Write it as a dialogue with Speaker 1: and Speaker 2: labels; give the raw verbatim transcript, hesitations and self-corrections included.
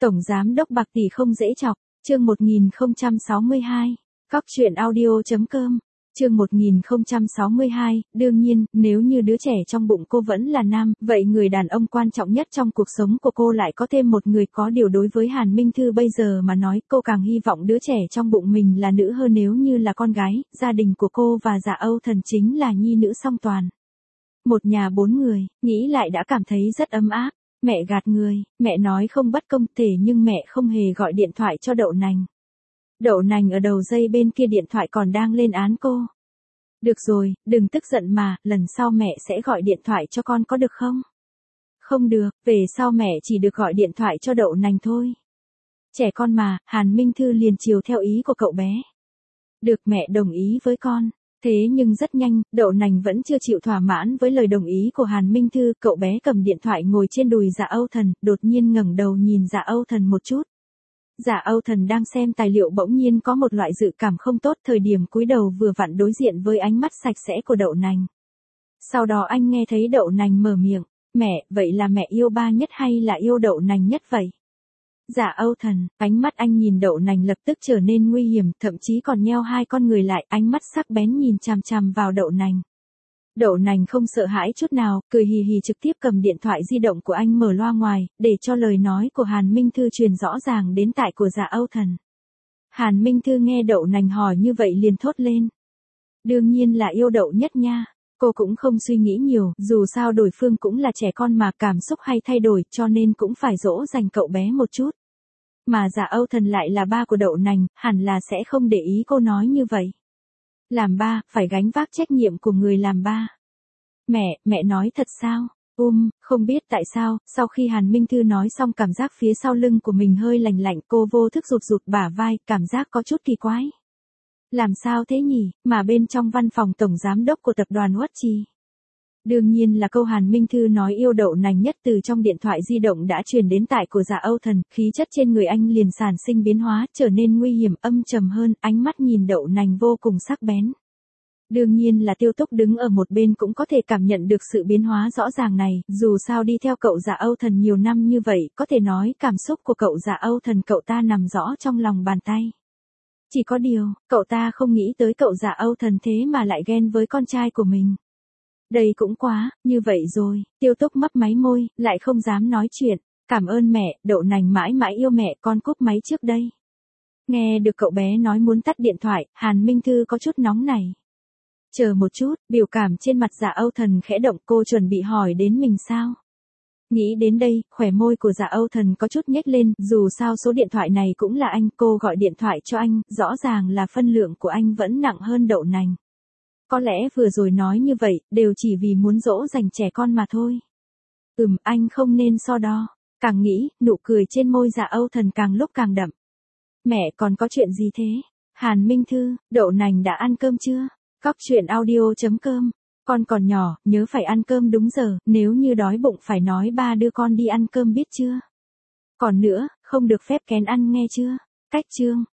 Speaker 1: Tổng giám đốc bạc tỷ không dễ chọc, chương một nghìn không trăm sáu mươi hai, Cóc truyện audio.com, chương một nghìn không trăm sáu mươi hai, đương nhiên, nếu như đứa trẻ trong bụng cô vẫn là nam, vậy người đàn ông quan trọng nhất trong cuộc sống của cô lại có thêm một người. Có điều đối với Hàn Minh Thư bây giờ mà nói, cô càng hy vọng đứa trẻ trong bụng mình là nữ hơn. Nếu như là con gái, gia đình của cô và Dạ Âu Thần chính là nhi nữ song toàn. Một nhà bốn người, nghĩ lại đã cảm thấy rất ấm áp. Mẹ gạt người, mẹ nói không bất công thể nhưng mẹ không hề gọi điện thoại cho Đậu Nành. Đậu Nành ở đầu dây bên kia điện thoại còn đang lên án cô. Được rồi, đừng tức giận mà, lần sau mẹ sẽ gọi điện thoại cho con có được không? Không được, về sau mẹ chỉ được gọi điện thoại cho Đậu Nành thôi. Trẻ con mà, Hàn Minh Thư liền chiều theo ý của cậu bé. Được, mẹ đồng ý với con. Thế nhưng rất nhanh, Đậu Nành vẫn chưa chịu thỏa mãn với lời đồng ý của Hàn Minh Thư. Cậu bé cầm điện thoại ngồi trên đùi Dạ Âu Thần, đột nhiên ngẩng đầu nhìn Dạ Âu Thần một chút. Dạ Âu Thần đang xem tài liệu bỗng nhiên có một loại dự cảm không tốt. Thời điểm cúi đầu vừa vặn đối diện với ánh mắt sạch sẽ của Đậu Nành. Sau đó anh nghe thấy Đậu Nành mở miệng, mẹ, vậy là mẹ yêu ba nhất hay là yêu Đậu Nành nhất vậy? Dạ Âu Thần, ánh mắt anh nhìn Đậu Nành lập tức trở nên nguy hiểm, thậm chí còn nheo hai con người lại, ánh mắt sắc bén nhìn chằm chằm vào Đậu Nành. Đậu Nành không sợ hãi chút nào, cười hì hì trực tiếp cầm điện thoại di động của anh mở loa ngoài, để cho lời nói của Hàn Minh Thư truyền rõ ràng đến tai của Dạ Âu Thần. Hàn Minh Thư nghe Đậu Nành hỏi như vậy liền thốt lên. Đương nhiên là yêu Đậu nhất nha. Cô cũng không suy nghĩ nhiều, dù sao đối phương cũng là trẻ con mà, cảm xúc hay thay đổi, cho nên cũng phải dỗ dành cậu bé một chút. Mà Dạ Âu Thần lại là ba của Đậu Nành, hẳn là sẽ không để ý cô nói như vậy. Làm ba, phải gánh vác trách nhiệm của người làm ba. Mẹ, mẹ nói thật sao? Um, không biết tại sao, sau khi Hàn Minh Thư nói xong cảm giác phía sau lưng của mình hơi lạnh lạnh, cô vô thức rụt rụt bả vai, cảm giác có chút kỳ quái. Làm sao thế nhỉ, mà bên trong văn phòng tổng giám đốc của tập đoàn Uất Trì. Đương nhiên là câu Hàn Minh Thư nói yêu Đậu Nành nhất từ trong điện thoại di động đã truyền đến tai của Dạ Âu Thần, khí chất trên người anh liền sản sinh biến hóa, trở nên nguy hiểm, âm trầm hơn, ánh mắt nhìn Đậu Nành vô cùng sắc bén. Đương nhiên là Tiêu Túc đứng ở một bên cũng có thể cảm nhận được sự biến hóa rõ ràng này, dù sao đi theo cậu Dạ Âu Thần nhiều năm như vậy, có thể nói cảm xúc của cậu Dạ Âu Thần cậu ta nằm rõ trong lòng bàn tay. Chỉ có điều, cậu ta không nghĩ tới cậu Dạ Âu Thần thế mà lại ghen với con trai của mình. Đây cũng quá, như vậy rồi, Tiêu Túc mấp máy môi, lại không dám nói chuyện. Cảm ơn mẹ, Đậu Nành mãi mãi yêu mẹ, con cúp máy trước đây. Nghe được cậu bé nói muốn tắt điện thoại, Hàn Minh Thư có chút nóng này. Chờ một chút, biểu cảm trên mặt Dạ Âu Thần khẽ động, cô chuẩn bị hỏi đến mình sao? Nghĩ đến đây, khóe môi của Dạ Âu Thần có chút nhếch lên, dù sao số điện thoại này cũng là anh, cô gọi điện thoại cho anh, rõ ràng là phân lượng của anh vẫn nặng hơn Đậu Nành. Có lẽ vừa rồi nói như vậy, đều chỉ vì muốn dỗ dành trẻ con mà thôi. Ừm, anh không nên so đo. Càng nghĩ, nụ cười trên môi Dạ Âu Thần càng lúc càng đậm. Mẹ còn có chuyện gì thế? Hàn Minh Thư, Đậu Nành đã ăn cơm chưa? Cóc truyện audio.com. Con còn nhỏ, nhớ phải ăn cơm đúng giờ, nếu như đói bụng phải nói ba đưa con đi ăn cơm biết chưa? Còn nữa, không được phép kén ăn nghe chưa? Cách chương.